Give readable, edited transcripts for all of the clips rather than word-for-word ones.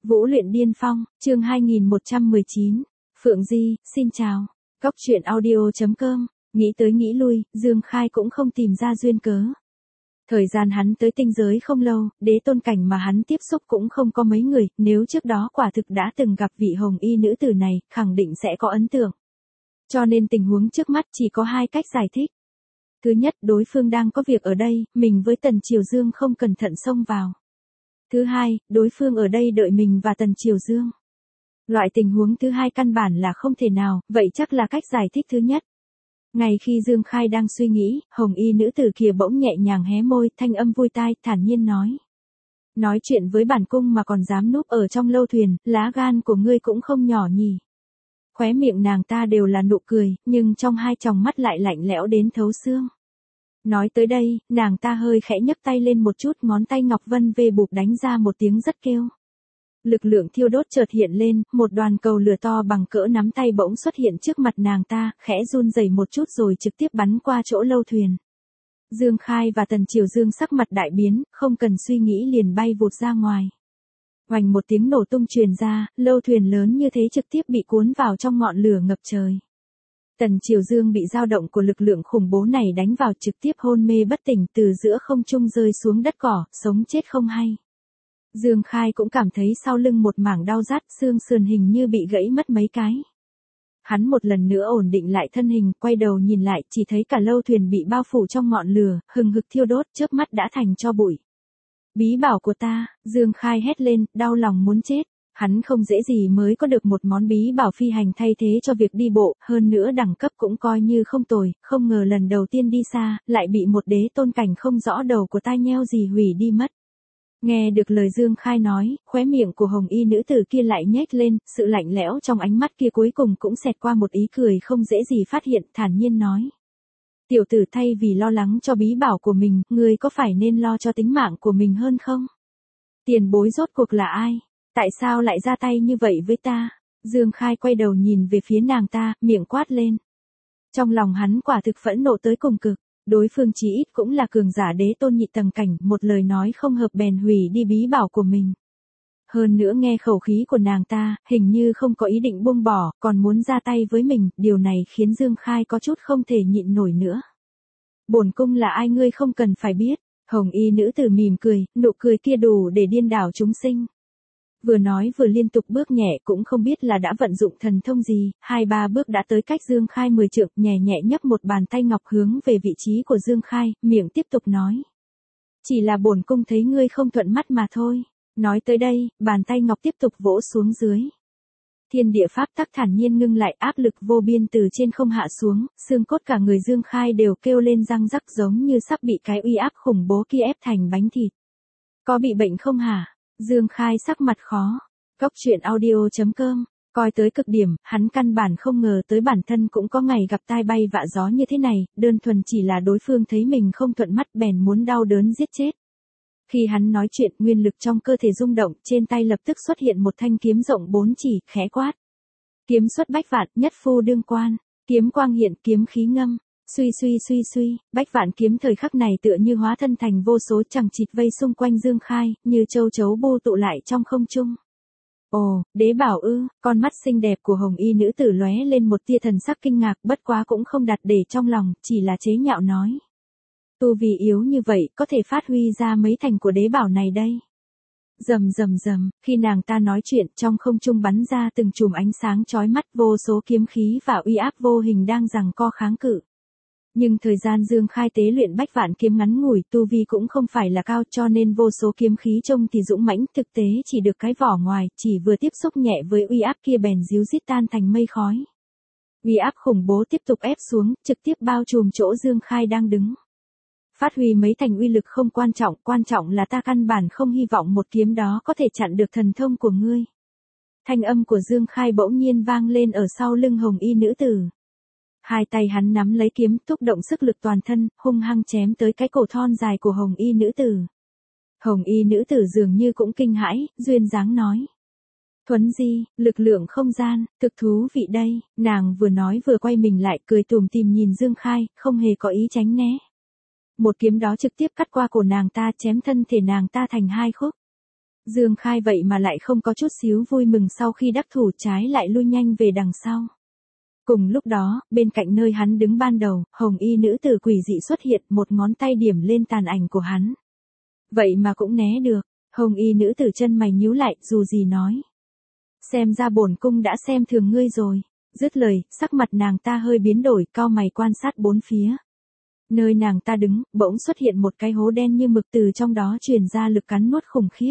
Vũ luyện điên phong, chương 2119. Phượng Di, xin chào. Cóc truyện audio.com. Nghĩ tới nghĩ lui, Dương Khai cũng không tìm ra duyên cớ. Thời gian hắn tới tinh giới không lâu, đế tôn cảnh mà hắn tiếp xúc cũng không có mấy người, nếu trước đó quả thực đã từng gặp vị hồng y nữ tử này, khẳng định sẽ có ấn tượng. Cho nên tình huống trước mắt chỉ có hai cách giải thích. Thứ nhất, đối phương đang có việc ở đây, mình với Tần Triều Dương không cẩn thận xông vào. Thứ hai, đối phương ở đây đợi mình và Tần Triều Dương. Loại tình huống thứ hai căn bản là không thể nào, vậy chắc là cách giải thích thứ nhất. Ngay khi Dương Khai đang suy nghĩ, hồng y nữ tử kia bỗng nhẹ nhàng hé môi, thanh âm vui tai, thản nhiên nói. Nói chuyện với bản cung mà còn dám núp ở trong lâu thuyền, lá gan của ngươi cũng không nhỏ nhỉ. Khóe miệng nàng ta đều là nụ cười, nhưng trong hai tròng mắt lại lạnh lẽo đến thấu xương. Nói tới đây, nàng ta hơi khẽ nhấc tay lên một chút, ngón tay ngọc vân về bụp đánh ra một tiếng rất kêu. Lực lượng thiêu đốt chợt hiện lên, một đoàn cầu lửa to bằng cỡ nắm tay bỗng xuất hiện trước mặt nàng ta, khẽ run rẩy một chút rồi trực tiếp bắn qua chỗ lâu thuyền. Dương Khai và Tần Triều Dương sắc mặt đại biến, không cần suy nghĩ liền bay vụt ra ngoài. Oành một tiếng nổ tung truyền ra, lâu thuyền lớn như thế trực tiếp bị cuốn vào trong ngọn lửa ngập trời. Tần Triều Dương bị dao động của lực lượng khủng bố này đánh vào trực tiếp hôn mê bất tỉnh, từ giữa không trung rơi xuống đất cỏ, sống chết không hay. Dương Khai cũng cảm thấy sau lưng một mảng đau rát, xương sườn hình như bị gãy mất mấy cái. Hắn một lần nữa ổn định lại thân hình, quay đầu nhìn lại, chỉ thấy cả lâu thuyền bị bao phủ trong ngọn lửa, hừng hực thiêu đốt, chớp mắt đã thành tro bụi. Bí bảo của ta, Dương Khai hét lên, đau lòng muốn chết. Hắn không dễ gì mới có được một món bí bảo phi hành thay thế cho việc đi bộ, hơn nữa đẳng cấp cũng coi như không tồi, không ngờ lần đầu tiên đi xa, lại bị một đế tôn cảnh không rõ đầu của tai nheo gì hủy đi mất. Nghe được lời Dương Khai nói, khóe miệng của hồng y nữ tử kia lại nhếch lên, sự lạnh lẽo trong ánh mắt kia cuối cùng cũng xẹt qua một ý cười không dễ gì phát hiện, thản nhiên nói. Tiểu tử, thay vì lo lắng cho bí bảo của mình, ngươi có phải nên lo cho tính mạng của mình hơn không? Tiền bối rốt cuộc là ai? Tại sao lại ra tay như vậy với ta? Dương Khai quay đầu nhìn về phía nàng ta, miệng quát lên. Trong lòng hắn quả thực phẫn nộ tới cùng cực, đối phương chí ít cũng là cường giả đế tôn nhị tầng cảnh, một lời nói không hợp bèn hủy đi bí bảo của mình. Hơn nữa nghe khẩu khí của nàng ta, hình như không có ý định buông bỏ, còn muốn ra tay với mình, điều này khiến Dương Khai có chút không thể nhịn nổi nữa. Bổn cung là ai ngươi không cần phải biết, hồng y nữ tử mỉm cười, nụ cười kia đủ để điên đảo chúng sinh. Vừa nói vừa liên tục bước nhẹ, cũng không biết là đã vận dụng thần thông gì, 2-3 bước đã tới cách Dương Khai 10 trượng, nhẹ nhẹ nhấc một bàn tay ngọc hướng về vị trí của Dương Khai, miệng tiếp tục nói. Chỉ là bổn cung thấy ngươi không thuận mắt mà thôi. Nói tới đây, bàn tay ngọc tiếp tục vỗ xuống dưới. Thiên địa pháp tắc thản nhiên ngưng lại, áp lực vô biên từ trên không hạ xuống, xương cốt cả người Dương Khai đều kêu lên răng rắc giống như sắp bị cái uy áp khủng bố kia ép thành bánh thịt. Có bị bệnh không hả? Dương Khai sắc mặt khó. Cóc truyện audio.com. Coi tới cực điểm, hắn căn bản không ngờ tới bản thân cũng có ngày gặp tai bay vạ gió như thế này, đơn thuần chỉ là đối phương thấy mình không thuận mắt bèn muốn đau đớn giết chết. Khi hắn nói chuyện, nguyên lực trong cơ thể rung động, trên tay lập tức xuất hiện một thanh kiếm rộng 4 chỉ, khẽ quát. Kiếm xuất bách vạn, nhất phu đương quan. Kiếm quang hiện, kiếm khí ngâm. Suy, bách vạn kiếm thời khắc này tựa như hóa thân thành vô số chằng chịt vây xung quanh Dương Khai, như châu chấu bu tụ lại trong không trung. Ồ, đế bảo ư? Con mắt xinh đẹp của hồng y nữ tử lóe lên một tia thần sắc kinh ngạc, bất quá cũng không đặt để trong lòng, chỉ là chế nhạo nói. Tu vì yếu như vậy, có thể phát huy ra mấy thành của đế bảo này đây. Rầm, khi nàng ta nói chuyện, trong không trung bắn ra từng chùm ánh sáng chói mắt, vô số kiếm khí và uy áp vô hình đang giằng co kháng cự. Nhưng thời gian Dương Khai tế luyện bách vạn kiếm ngắn ngủi, tu vi cũng không phải là cao, cho nên vô số kiếm khí trông thì dũng mãnh, thực tế chỉ được cái vỏ ngoài, chỉ vừa tiếp xúc nhẹ với uy áp kia bèn ríu rít tan thành mây khói. Uy áp khủng bố tiếp tục ép xuống, trực tiếp bao trùm chỗ Dương Khai đang đứng. Phát huy mấy thành uy lực không quan trọng là ta căn bản không hy vọng một kiếm đó có thể chặn được thần thông của ngươi. Thanh âm của Dương Khai bỗng nhiên vang lên ở sau lưng hồng y nữ tử. Hai tay hắn nắm lấy kiếm, thúc động sức lực toàn thân, hung hăng chém tới cái cổ thon dài của hồng y nữ tử. Hồng y nữ tử dường như cũng kinh hãi, duyên dáng nói. Thuấn di, lực lượng không gian, thực thú vị đây, nàng vừa nói vừa quay mình lại, cười tủm tỉm nhìn Dương Khai, không hề có ý tránh né. Một kiếm đó trực tiếp cắt qua cổ nàng ta, chém thân thể nàng ta thành hai khúc. Dương Khai vậy mà lại không có chút xíu vui mừng sau khi đắc thủ, trái lại lui nhanh về đằng sau. Cùng lúc đó, bên cạnh nơi hắn đứng ban đầu, hồng y nữ tử quỷ dị xuất hiện, một ngón tay điểm lên tàn ảnh của hắn. Vậy mà cũng né được, hồng y nữ tử chân mày nhíu lại, dù gì nói. Xem ra bổn cung đã xem thường ngươi rồi. Dứt lời, sắc mặt nàng ta hơi biến đổi, cau mày quan sát bốn phía. Nơi nàng ta đứng, bỗng xuất hiện một cái hố đen như mực, từ trong đó truyền ra lực cắn nuốt khủng khiếp.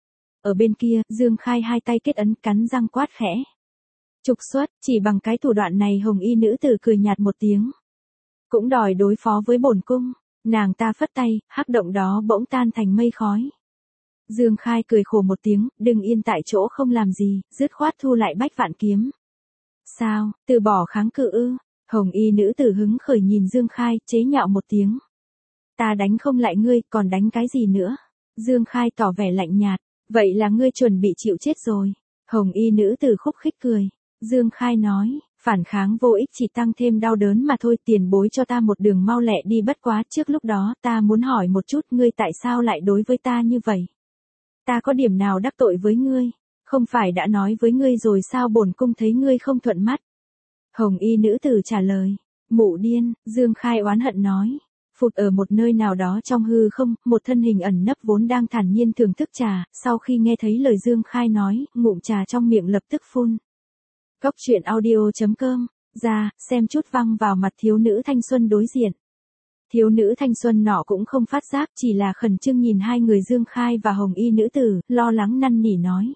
Ở bên kia, Dương Khai hai tay kết ấn, cắn răng quát khẽ. Trục xuất, chỉ bằng cái thủ đoạn này hồng y nữ tử cười nhạt một tiếng. Cũng đòi đối phó với bổn cung. Nàng ta phất tay, hắc động đó bỗng tan thành mây khói. Dương Khai cười khổ một tiếng, đừng yên tại chỗ không làm gì, dứt khoát thu lại bách vạn kiếm. Sao, từ bỏ kháng cự ư? Hồng y nữ tử hứng khởi nhìn Dương Khai, chế nhạo một tiếng. Ta đánh không lại ngươi, còn đánh cái gì nữa? Dương Khai tỏ vẻ lạnh nhạt, vậy là ngươi chuẩn bị chịu chết rồi. Hồng y nữ tử khúc khích cười. Dương Khai nói, phản kháng vô ích chỉ tăng thêm đau đớn mà thôi, tiền bối cho ta một đường mau lẹ đi, bất quá trước lúc đó ta muốn hỏi một chút, ngươi tại sao lại đối với ta như vậy? Ta có điểm nào đắc tội với ngươi? Không phải đã nói với ngươi rồi sao, bổn cung thấy ngươi không thuận mắt. Hồng y nữ tử trả lời, mụ điên. Dương Khai oán hận nói. Phụt, ở một nơi nào đó trong hư không, một thân hình ẩn nấp vốn đang thản nhiên thưởng thức trà, sau khi nghe thấy lời Dương Khai nói, ngụm trà trong miệng lập tức phun. Cốc truyện audio.com, ra, xem chút văng vào mặt thiếu nữ thanh xuân đối diện. Thiếu nữ thanh xuân nọ cũng không phát giác, chỉ là khẩn trương nhìn hai người Dương Khai và hồng y nữ tử, lo lắng năn nỉ nói.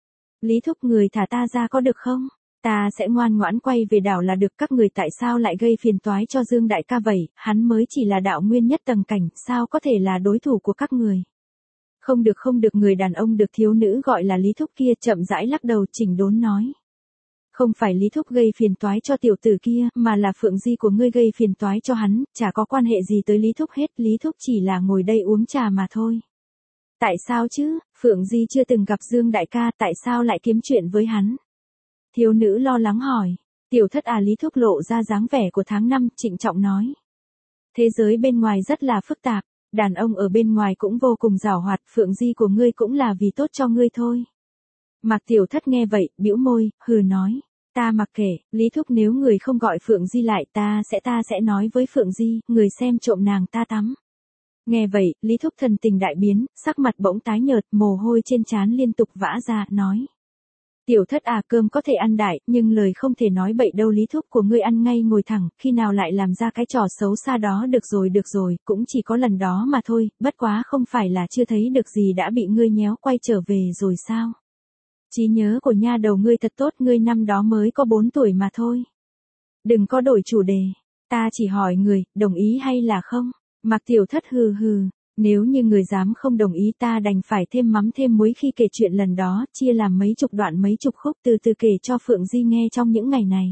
Lý thúc, người thả ta ra có được không? Ta sẽ ngoan ngoãn quay về đảo là được, các người tại sao lại gây phiền toái cho Dương đại ca vậy, hắn mới chỉ là đạo nguyên nhất tầng cảnh, sao có thể là đối thủ của các người? Không được không được, người đàn ông được thiếu nữ gọi là Lý thúc kia chậm rãi lắc đầu chỉnh đốn nói. Không phải Lý thúc gây phiền toái cho tiểu tử kia, mà là Phượng Di của ngươi gây phiền toái cho hắn, chả có quan hệ gì tới Lý thúc hết, Lý thúc chỉ là ngồi đây uống trà mà thôi. Tại sao chứ, Phượng Di chưa từng gặp Dương đại ca, tại sao lại kiếm chuyện với hắn? Thiếu nữ lo lắng hỏi. Tiểu thất à, Lý thúc lộ ra dáng vẻ của tháng 5, trịnh trọng nói. Thế giới bên ngoài rất là phức tạp, đàn ông ở bên ngoài cũng vô cùng giàu hoạt, Phượng Di của ngươi cũng là vì tốt cho ngươi thôi. Mạc tiểu thất nghe vậy, bĩu môi, hừ nói. Ta mặc kệ, Lý thúc nếu người không gọi Phượng Di lại, ta sẽ nói với Phượng Di, người xem trộm nàng ta tắm. Nghe vậy, Lý thúc thần tình đại biến, sắc mặt bỗng tái nhợt, mồ hôi trên trán liên tục vã ra, nói. Tiểu thất à, cơm có thể ăn đại, nhưng lời không thể nói bậy đâu, Lý thúc của ngươi ăn ngay ngồi thẳng, khi nào lại làm ra cái trò xấu xa đó, được rồi, cũng chỉ có lần đó mà thôi, bất quá không phải là chưa thấy được gì đã bị ngươi nhéo quay trở về rồi sao? Trí nhớ của nha đầu ngươi thật tốt, ngươi năm đó mới có 4 tuổi mà thôi. Đừng có đổi chủ đề, ta chỉ hỏi người, đồng ý hay là không? Mạc tiểu thất hừ hừ. Nếu như người dám không đồng ý, ta đành phải thêm mắm thêm muối khi kể chuyện lần đó, chia làm mấy chục đoạn mấy chục khúc, từ từ kể cho Phượng Di nghe trong những ngày này.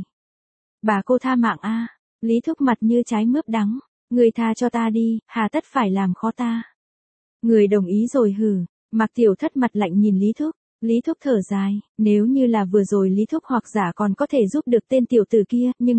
Bà cô tha mạng a. Lý thúc mặt như trái mướp đắng. Người tha cho ta đi, hà tất phải làm khó ta. Người đồng ý rồi hừ. Mạc tiểu thất mặt lạnh nhìn Lý thúc. Lý thúc thở dài, nếu như là vừa rồi Lý thúc hoặc giả còn có thể giúp được tên tiểu tử kia, nhưng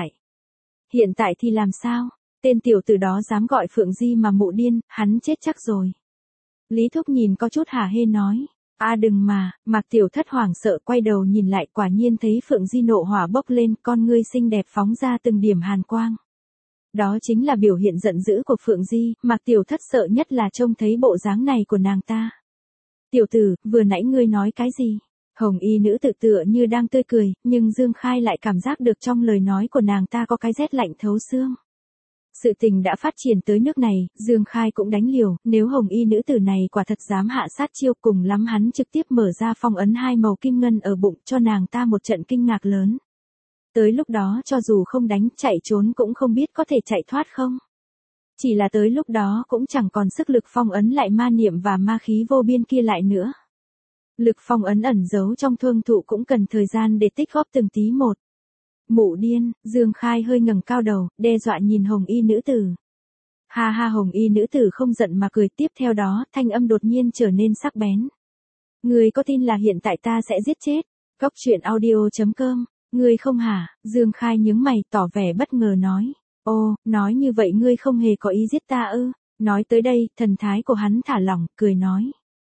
hiện tại thì làm sao? Tên tiểu tử đó dám gọi Phượng Di mà mụ điên, hắn chết chắc rồi. Lý thúc nhìn có chút hả hê nói. À đừng mà, Mạc tiểu thất hoảng sợ quay đầu nhìn lại, quả nhiên thấy Phượng Di nộ hỏa bốc lên, con ngươi xinh đẹp phóng ra từng điểm hàn quang. Đó chính là biểu hiện giận dữ của Phượng Di, Mạc tiểu thất sợ nhất là trông thấy bộ dáng này của nàng ta. Tiểu tử, vừa nãy ngươi nói cái gì? Hồng y nữ tự tựa như đang tươi cười, nhưng Dương Khai lại cảm giác được trong lời nói của nàng ta có cái rét lạnh thấu xương. Sự tình đã phát triển tới nước này, Dương Khai cũng đánh liều, nếu hồng y nữ tử này quả thật dám hạ sát chiêu, cùng lắm hắn trực tiếp mở ra phong ấn 2 màu kim ngân ở bụng cho nàng ta một trận kinh ngạc lớn. Tới lúc đó cho dù không đánh, chạy trốn cũng không biết có thể chạy thoát không. Chỉ là tới lúc đó cũng chẳng còn sức lực phong ấn lại ma niệm và ma khí vô biên kia lại nữa. Lực phong ấn ẩn giấu trong thương thụ cũng cần thời gian để tích góp từng tí một. Mụ điên, Dương Khai hơi ngẩng cao đầu, đe dọa nhìn hồng y nữ tử. Ha ha, hồng y nữ tử không giận mà cười, tiếp theo đó, thanh âm đột nhiên trở nên sắc bén. Người có tin là hiện tại ta sẽ giết chết? Cốc truyện audio.com, ngươi không hả? Dương Khai nhướng mày tỏ vẻ bất ngờ nói. Ô, nói như vậy ngươi không hề có ý giết ta ư? Nói tới đây, thần thái của hắn thả lỏng, cười nói.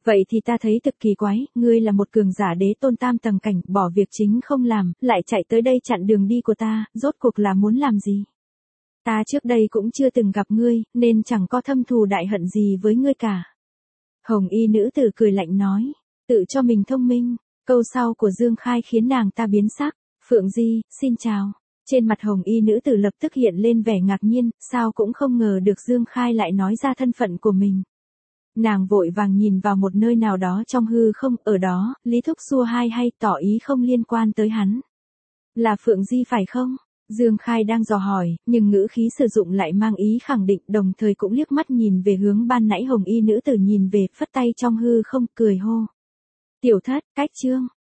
Vậy thì ta thấy thực kỳ quái, ngươi là một cường giả đế tôn tam tầng cảnh, bỏ việc chính không làm, lại chạy tới đây chặn đường đi của ta, rốt cuộc là muốn làm gì? Ta trước đây cũng chưa từng gặp ngươi, nên chẳng có thâm thù đại hận gì với ngươi cả. Hồng y nữ tử cười lạnh nói, tự cho mình thông minh, câu sau của Dương Khai khiến nàng ta biến sắc. Phượng Di, xin chào. Trên mặt hồng y nữ tử lập tức hiện lên vẻ ngạc nhiên, sao cũng không ngờ được Dương Khai lại nói ra thân phận của mình. Nàng vội vàng nhìn vào một nơi nào đó trong hư không, ở đó, Lý Thúc xua hai hay tỏ ý không liên quan tới hắn. Là Phượng Di phải không? Dương Khai đang dò hỏi, nhưng ngữ khí sử dụng lại mang ý khẳng định, đồng thời cũng liếc mắt nhìn về hướng ban nãy hồng y nữ tử nhìn về, phất tay trong hư không, cười hô. Tiểu thất, cách chương.